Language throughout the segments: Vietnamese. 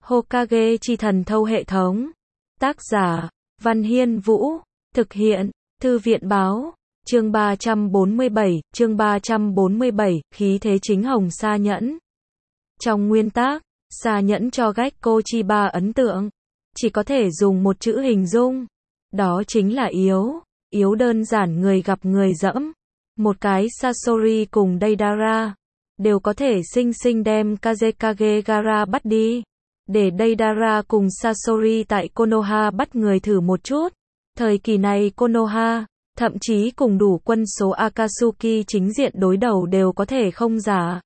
Hokage chi thần thâu hệ thống. Tác giả, Văn Hiên Vũ. Thực hiện, Thư viện Báo. Chương 347, khí thế chính hồng Sa Nhẫn. Trong nguyên tác, Sa Nhẫn cho Gekko Chiba ấn tượng. Chỉ có thể dùng một chữ hình dung. Đó chính là yếu. Yếu đơn giản, người gặp người dẫm. Một cái Sasori cùng Deidara đều có thể xinh xinh đem Kazekage Gaara bắt đi. Để Deidara cùng Sasori tại Konoha bắt người thử một chút. Thời kỳ này Konoha, thậm chí cùng đủ quân số Akatsuki chính diện đối đầu đều có thể không giả.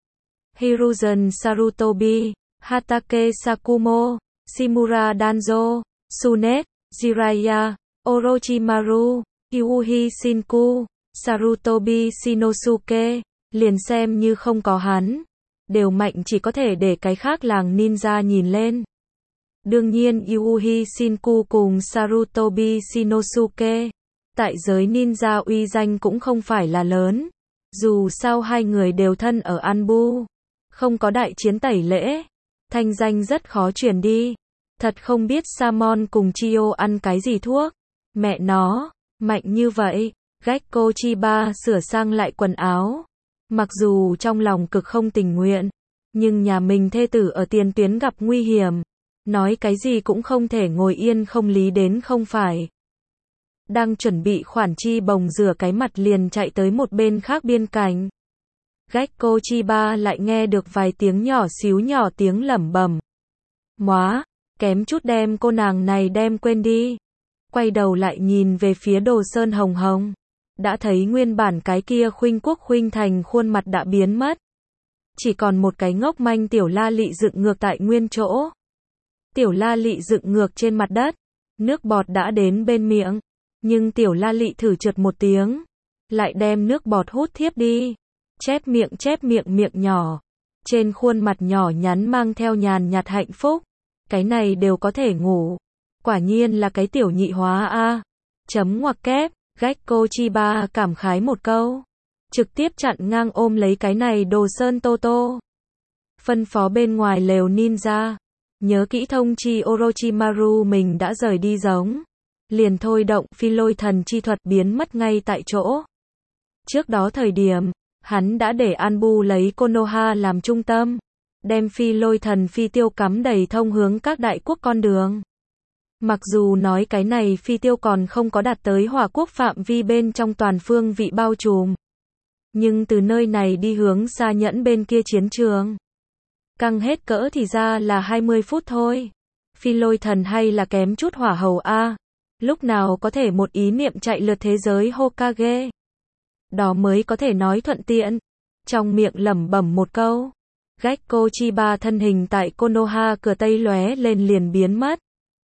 Hiruzen Sarutobi, Hatake Sakumo, Shimura Danzo, Tsunet, Jiraiya, Orochimaru, Kyuubi Shinku, Sarutobi Shinosuke, liền xem như không có hắn, đều mạnh chỉ có thể để cái khác làng ninja nhìn lên. Đương nhiên Kyuubi Shinku cùng Sarutobi Shinosuke, tại giới ninja uy danh cũng không phải là lớn. Dù sao hai người đều thân ở Anbu, không có đại chiến tẩy lễ, thanh danh rất khó truyền đi. Thật không biết Samon cùng Chio ăn cái gì thuốc. Mẹ nó, mạnh như vậy. Gekko Chiba sửa sang lại quần áo. Mặc dù trong lòng cực không tình nguyện, nhưng nhà mình thê tử ở tiền tuyến gặp nguy hiểm. Nói cái gì cũng không thể ngồi yên không lý đến không phải. Đang chuẩn bị khoản chi bồng rửa cái mặt liền chạy tới một bên khác biên cảnh. Gekko Chiba lại nghe được vài tiếng nhỏ xíu nhỏ tiếng lẩm bẩm. Móa, kém chút đem cô nàng này đem quên đi. Quay đầu lại nhìn về phía Đồ Sơn Hồng Hồng. Đã thấy nguyên bản cái kia khuynh quốc khuynh thành khuôn mặt đã biến mất. Chỉ còn một cái ngốc manh Tiểu La Lị dựng ngược tại nguyên chỗ. Tiểu La Lị dựng ngược trên mặt đất. Nước bọt đã đến bên miệng. Nhưng Tiểu La Lị thử trượt một tiếng. Lại đem nước bọt hút thiếp đi. Chép miệng miệng nhỏ. Trên khuôn mặt nhỏ nhắn mang theo nhàn nhạt hạnh phúc. Cái này đều có thể ngủ. Quả nhiên là cái tiểu nhị hóa a. Chấm ngoặc kép. Gekko Chiba cảm khái một câu. Trực tiếp chặn ngang ôm lấy cái này Đồ Sơn Toto. Phân phó bên ngoài lều ninja. Nhớ kỹ thông chi Orochimaru mình đã rời đi giống. Liền thôi động phi lôi thần chi thuật biến mất ngay tại chỗ. Trước đó thời điểm, hắn đã để Anbu lấy Konoha làm trung tâm. Đem phi lôi thần phi tiêu cắm đầy thông hướng các đại quốc con đường. Mặc dù nói cái này phi tiêu còn không có đạt tới hỏa quốc phạm vi bên trong toàn phương vị bao trùm. Nhưng từ nơi này đi hướng Sa Nhẫn bên kia chiến trường. Căng hết cỡ thì ra là 20 phút thôi. Phi lôi thần hay là kém chút hỏa hầu a. Lúc nào có thể một ý niệm chạy lượt thế giới Hokage. Đó mới có thể nói thuận tiện. Trong miệng lẩm bẩm một câu. Gekko Chiba thân hình tại Konoha cửa Tây lóe lên liền biến mất.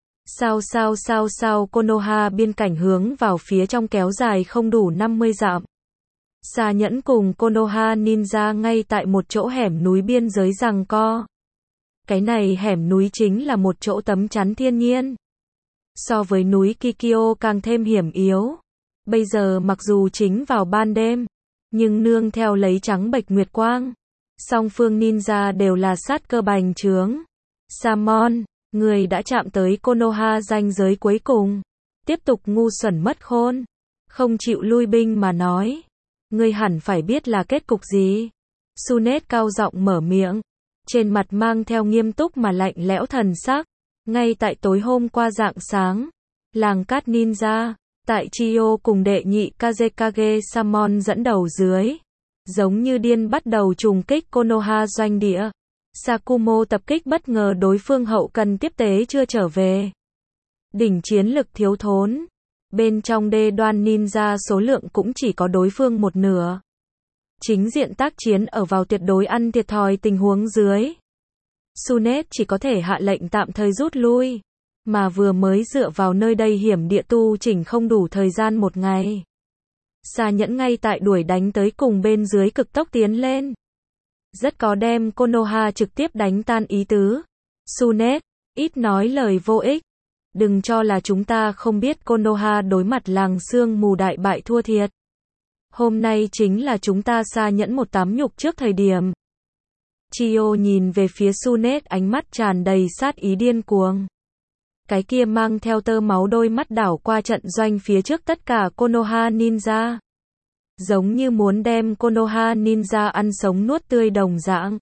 Sao Konoha biên cảnh hướng vào phía trong kéo dài không đủ 50 dặm. Sa Nhẫn cùng Konoha ninja ngay tại một chỗ hẻm núi biên giới giằng co. Cái này hẻm núi chính là một chỗ tấm chắn thiên nhiên. So với núi Kikyo càng thêm hiểm yếu. Bây giờ mặc dù chính vào ban đêm, nhưng nương theo lấy trắng bệch nguyệt quang. Song phương ninja đều là sát cơ bành trướng. Samon, người đã chạm tới Konoha ranh giới cuối cùng. Tiếp tục ngu xuẩn mất khôn. Không chịu lui binh mà nói. Ngươi hẳn phải biết là kết cục gì. Tsunet cao giọng mở miệng. Trên mặt mang theo nghiêm túc mà lạnh lẽo thần sắc. Ngay tại tối hôm qua rạng sáng. Làng cát ninja. Tại Chio cùng đệ nhị Kazekage Samon dẫn đầu dưới. Giống như điên bắt đầu trùng kích Konoha doanh địa. Sakumo tập kích bất ngờ đối phương hậu cần tiếp tế chưa trở về. Đỉnh chiến lực thiếu thốn. Bên trong đê đoan ninja số lượng cũng chỉ có đối phương một nửa. Chính diện tác chiến ở vào tuyệt đối ăn thiệt thòi tình huống dưới. Tsunet chỉ có thể hạ lệnh tạm thời rút lui. Mà vừa mới dựa vào nơi đây hiểm địa tu chỉnh không đủ thời gian một ngày. Sa Nhẫn ngay tại đuổi đánh tới cùng bên dưới cực tốc tiến lên. Rất có đem Konoha trực tiếp đánh tan ý tứ. Tsunet, ít nói lời vô ích. Đừng cho là chúng ta không biết Konoha đối mặt làng sương mù đại bại thua thiệt. Hôm nay chính là chúng ta Sa Nhẫn một tắm nhục trước thời điểm. Chiyo nhìn về phía Sunet, ánh mắt tràn đầy sát ý điên cuồng. Cái kia mang theo tơ máu đôi mắt đảo qua trận doanh phía trước tất cả Konoha ninja. Giống như muốn đem Konoha ninja ăn sống nuốt tươi đồng dạng.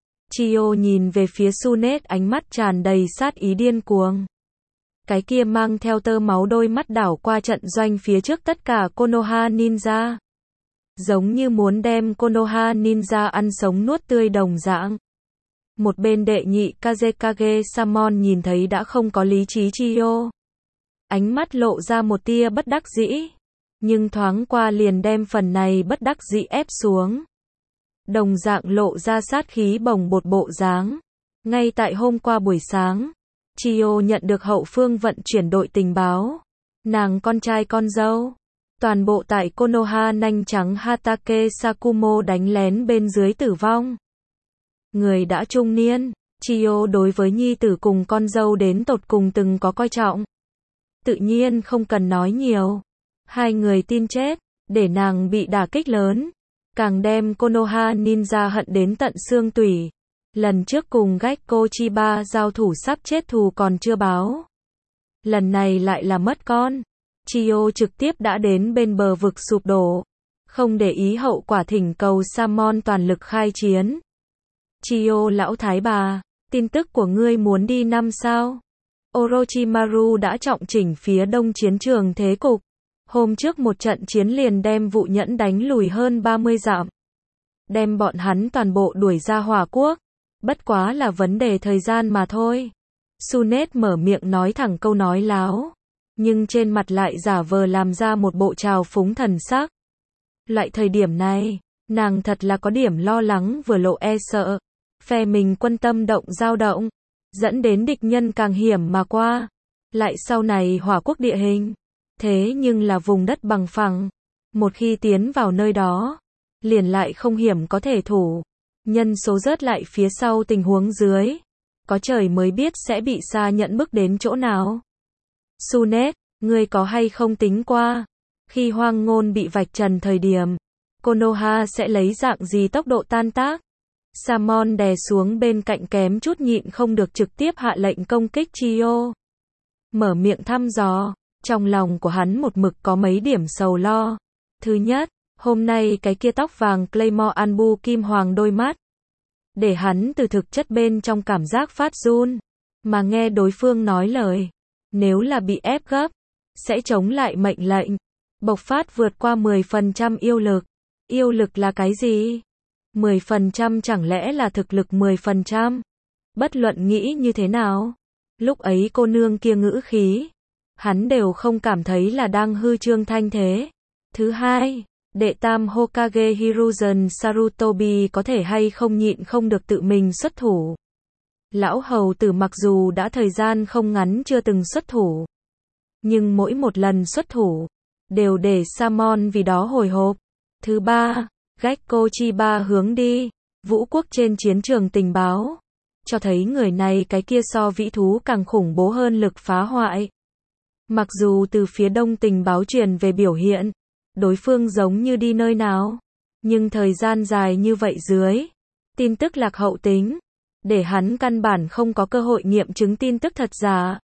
Chiyo nhìn về phía Sunet, ánh mắt tràn đầy sát ý điên cuồng. Cái kia mang theo tơ máu đôi mắt đảo qua trận doanh phía trước tất cả Konoha ninja. Giống như muốn đem Konoha ninja ăn sống nuốt tươi đồng dạng. Một bên đệ nhị Kazekage Samon nhìn thấy đã không có lý trí Chiyo. Ánh mắt lộ ra một tia bất đắc dĩ. Nhưng thoáng qua liền đem phần này bất đắc dĩ ép xuống. Đồng dạng lộ ra sát khí bồng bột bộ dáng. Ngay tại hôm qua buổi sáng, Chiyo nhận được hậu phương vận chuyển đội tình báo. Nàng con trai con dâu. Toàn bộ tại Konoha nanh trắng Hatake Sakumo đánh lén bên dưới tử vong. Người đã trung niên, Chiyo đối với nhi tử cùng con dâu đến tột cùng từng có coi trọng. Tự nhiên không cần nói nhiều. Hai người tin chết, để nàng bị đả kích lớn. Càng đem Konoha ninja hận đến tận xương tủy. Lần trước cùng Gekko Chiba giao thủ sắp chết thù còn chưa báo. Lần này lại là mất con. Chiyo trực tiếp đã đến bên bờ vực sụp đổ. Không để ý hậu quả, thỉnh cầu Samon toàn lực khai chiến. Chiyo lão thái bà, tin tức của ngươi muốn đi năm sao? Orochimaru đã trọng chỉnh phía đông chiến trường thế cục. Hôm trước một trận chiến liền đem Vụ Nhẫn đánh lùi hơn 30 dặm. Đem bọn hắn toàn bộ đuổi ra Hỏa Quốc. Bất quá là vấn đề thời gian mà thôi. Sunet mở miệng nói thẳng câu nói láo. Nhưng trên mặt lại giả vờ làm ra một bộ trào phúng thần sắc. Loại thời điểm này, nàng thật là có điểm lo lắng vừa lộ e sợ. Phe mình quân tâm dao động. Dẫn đến địch nhân càng hiểm mà qua. Lại sau này Hỏa Quốc địa hình. Thế nhưng là vùng đất bằng phẳng. Một khi tiến vào nơi đó, liền lại không hiểm có thể thủ. Nhân số rớt lại phía sau tình huống dưới. Có trời mới biết sẽ bị Sa Nhẫn bức đến chỗ nào. Sunet, ngươi có hay không tính qua? Khi hoang ngôn bị vạch trần thời điểm, Konoha sẽ lấy dạng gì tốc độ tan tác? Samon đè xuống bên cạnh kém chút nhịn không được trực tiếp hạ lệnh công kích Chiyo. Mở miệng thăm dò. Trong lòng của hắn một mực có mấy điểm sầu lo. Thứ nhất, hôm nay cái kia tóc vàng Claymore Anbu kim hoàng đôi mắt. Để hắn từ thực chất bên trong cảm giác phát run. Mà nghe đối phương nói lời. Nếu là bị ép gấp, sẽ chống lại mệnh lệnh. Bộc phát vượt qua 10% yêu lực. Yêu lực là cái gì? 10% chẳng lẽ là thực lực 10%? Bất luận nghĩ như thế nào? Lúc ấy cô nương kia ngữ khí. Hắn đều không cảm thấy là đang hư trương thanh thế. Thứ hai, đệ tam Hokage Hiruzen Sarutobi có thể hay không nhịn không được tự mình xuất thủ. Lão hầu tử mặc dù đã thời gian không ngắn chưa từng xuất thủ. Nhưng mỗi một lần xuất thủ, đều để Samon vì đó hồi hộp. Thứ ba, Gekko Chiba hướng đi, vũ quốc trên chiến trường tình báo. Cho thấy người này cái kia so vĩ thú càng khủng bố hơn lực phá hoại. Mặc dù từ phía đông tình báo truyền về biểu hiện, đối phương giống như đi nơi nào, nhưng thời gian dài như vậy dưới, tin tức lạc hậu tính, để hắn căn bản không có cơ hội nghiệm chứng tin tức thật giả.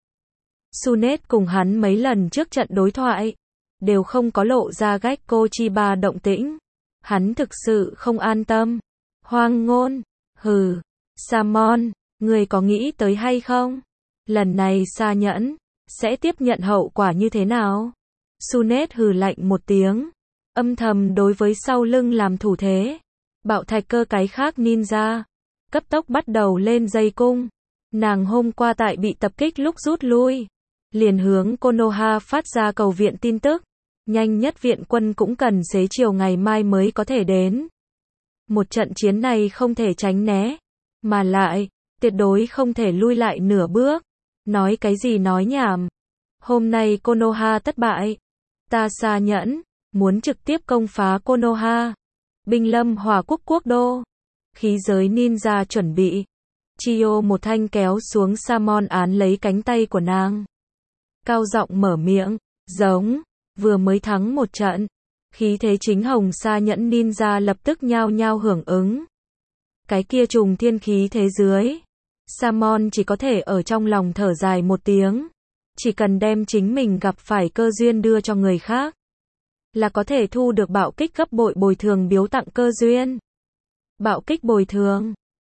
Sunet cùng hắn mấy lần trước trận đối thoại, đều không có lộ ra Gekko Chiba động tĩnh. Hắn thực sự không an tâm. Hoang ngôn, hừ, Samon, người có nghĩ tới hay không? Lần này Sa Nhẫn sẽ tiếp nhận hậu quả như thế nào? Sunet hừ lạnh một tiếng, âm thầm đối với sau lưng làm thủ thế. Bạo thạch cơ cái khác ninja, cấp tốc bắt đầu lên dây cung. Nàng hôm qua tại bị tập kích lúc rút lui, liền hướng Konoha phát ra cầu viện tin tức. Nhanh nhất viện quân cũng cần xế chiều ngày mai mới có thể đến. Một trận chiến này không thể tránh né, mà lại, tuyệt đối không thể lui lại nửa bước. Nói cái gì nói nhảm. Hôm nay Konoha thất bại. Ta Sa Nhẫn, muốn trực tiếp công phá Konoha. Binh lâm Hỏa Quốc quốc đô. Khí giới ninja chuẩn bị. Chiyo một thanh kéo xuống Samon án lấy cánh tay của nàng. Cao giọng mở miệng, giống, vừa mới thắng một trận. Khí thế chính hồng Sa Nhẫn ninja lập tức nhao nhao hưởng ứng. Cái kia trùng thiên khí thế dưới. Samon chỉ có thể ở trong lòng thở dài một tiếng. Chỉ cần đem chính mình gặp phải cơ duyên đưa cho người khác, là có thể thu được bạo kích gấp bội bồi thường biếu tặng cơ duyên. Bạo kích bồi thường.